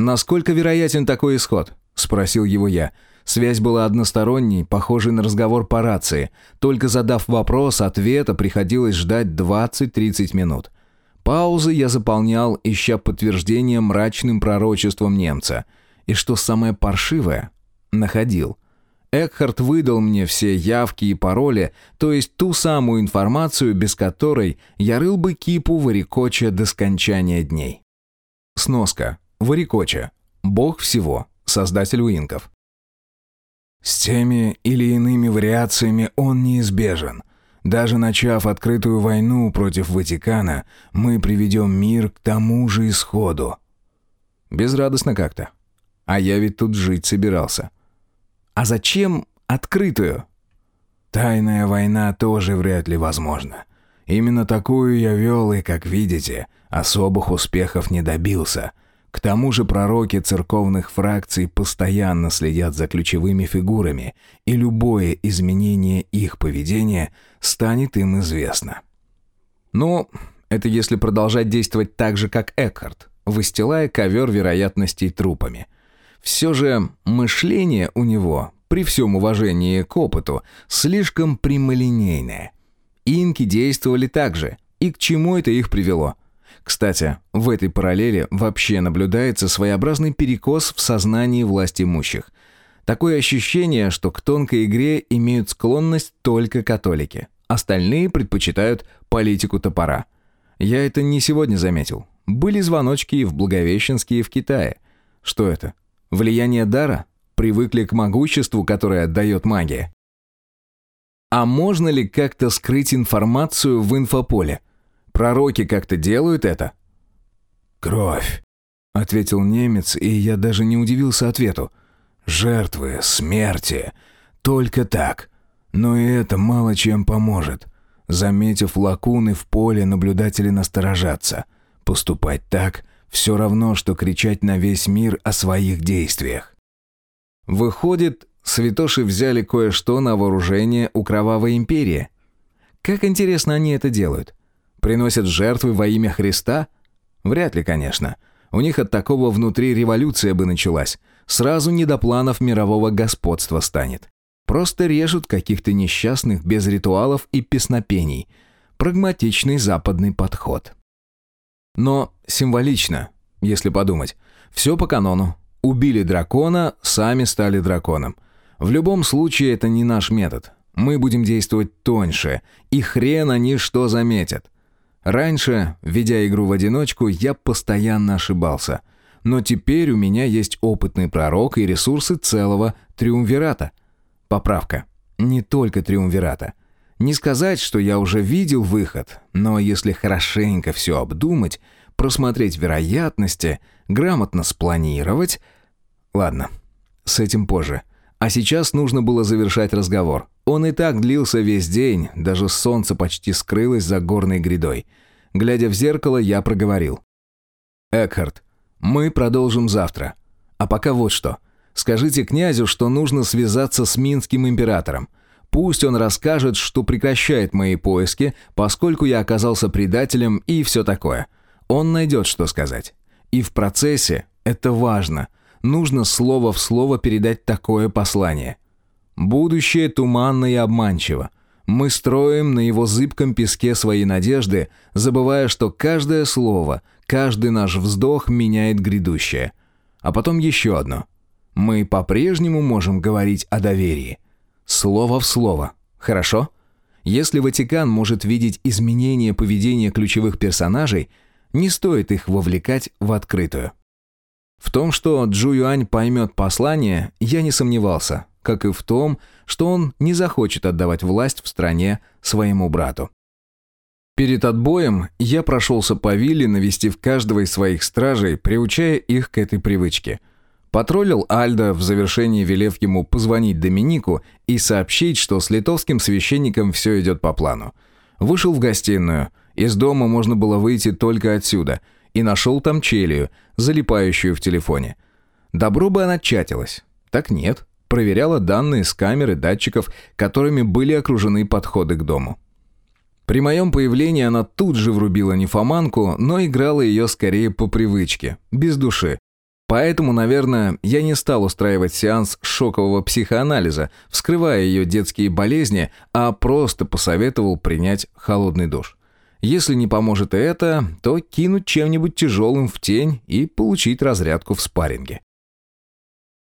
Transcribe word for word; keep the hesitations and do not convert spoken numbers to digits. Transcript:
«Насколько вероятен такой исход?» – спросил его я. Связь была односторонней, похожей на разговор по рации. Только задав вопрос, ответа приходилось ждать двадцать-тридцать минут. Паузы я заполнял, ища подтверждение мрачным пророчеством немца. И что самое паршивое – находил. Экхард выдал мне все явки и пароли, то есть ту самую информацию, без которой я рыл бы кипу Варикоча до скончания дней. Сноска. Варикоча. Бог всего. Создатель уинков. С теми или иными вариациями он неизбежен. Даже начав открытую войну против Ватикана, мы приведем мир к тому же исходу. Безрадостно как-то. А я ведь тут жить собирался. А зачем открытую? Тайная война тоже вряд ли возможна. Именно такую я вел и, как видите, особых успехов не добился. К тому же пророки церковных фракций постоянно следят за ключевыми фигурами, и любое изменение их поведения станет им известно. Ну, это если продолжать действовать так же, как Экхард, выстилая ковер вероятностей трупами. Все же мышление у него, при всем уважении к опыту, слишком прямолинейное. Инки действовали так же, и к чему это их привело? Кстати, в этой параллели вообще наблюдается своеобразный перекос в сознании властимущих. Такое ощущение, что к тонкой игре имеют склонность только католики. Остальные предпочитают политику топора. Я это не сегодня заметил. Были звоночки и в Благовещенске, и в Китае. Что это? Влияние дара? Привыкли к могуществу, которое отдает магия? А можно ли как-то скрыть информацию в инфополе? Пророки как-то делают это? «Кровь», — ответил немец, и я даже не удивился ответу. «Жертвы, смерти. Только так. Но и это мало чем поможет. Заметив лакуны в поле, наблюдатели насторожатся. Поступать так — все равно, что кричать на весь мир о своих действиях». Выходит, святоши взяли кое-что на вооружение у Кровавой империи. Как интересно они это делают? Приносят жертвы во имя Христа? Вряд ли, конечно. У них от такого внутри революция бы началась. Сразу не до планов мирового господства станет. Просто режут каких-то несчастных без ритуалов и песнопений. Прагматичный западный подход. Но символично, если подумать. Все по канону. Убили дракона, сами стали драконом. В любом случае это не наш метод. Мы будем действовать тоньше, и хрен они что заметят. Раньше, ведя игру в одиночку, я постоянно ошибался. Но теперь у меня есть опытный пророк и ресурсы целого триумвирата. Поправка. Не только триумвирата. Не сказать, что я уже видел выход, но если хорошенько все обдумать, просмотреть вероятности, грамотно спланировать... Ладно, с этим позже. А сейчас нужно было завершать разговор. Он и так длился весь день, даже солнце почти скрылось за горной грядой. Глядя в зеркало, я проговорил. «Экхард, мы продолжим завтра. А пока вот что. Скажите князю, что нужно связаться с Минским императором. Пусть он расскажет, что прекращает мои поиски, поскольку я оказался предателем и все такое. Он найдет, что сказать. И в процессе, это важно, нужно слово в слово передать такое послание. Будущее туманно и обманчиво. Мы строим на его зыбком песке свои надежды, забывая, что каждое слово, каждый наш вздох меняет грядущее. А потом еще одно. Мы по-прежнему можем говорить о доверии. Слово в слово. Хорошо? Если Ватикан может видеть изменения поведения ключевых персонажей, не стоит их вовлекать в открытую. В том, что Джу Юань поймет послание, я не сомневался, как и в том, что он не захочет отдавать власть в стране своему брату. Перед отбоем я прошелся по вилле, навестив каждого из своих стражей, приучая их к этой привычке. Потроллил Альдо, в завершении велев ему позвонить Доминику и сообщить, что с литовским священником все идет по плану. Вышел в гостиную. Из дома можно было выйти только отсюда. И нашел там Челию, залипающую в телефоне. Добро бы она чатилась. Так нет. Проверяла данные с камер и датчиков, которыми были окружены подходы к дому. При моем появлении она тут же врубила нимфоманку, но играла ее скорее по привычке, без души. Поэтому, наверное, я не стал устраивать сеанс шокового психоанализа, вскрывая ее детские болезни, а просто посоветовал принять холодный душ. Если не поможет и это, то кинуть чем-нибудь тяжелым в тень и получить разрядку в спарринге.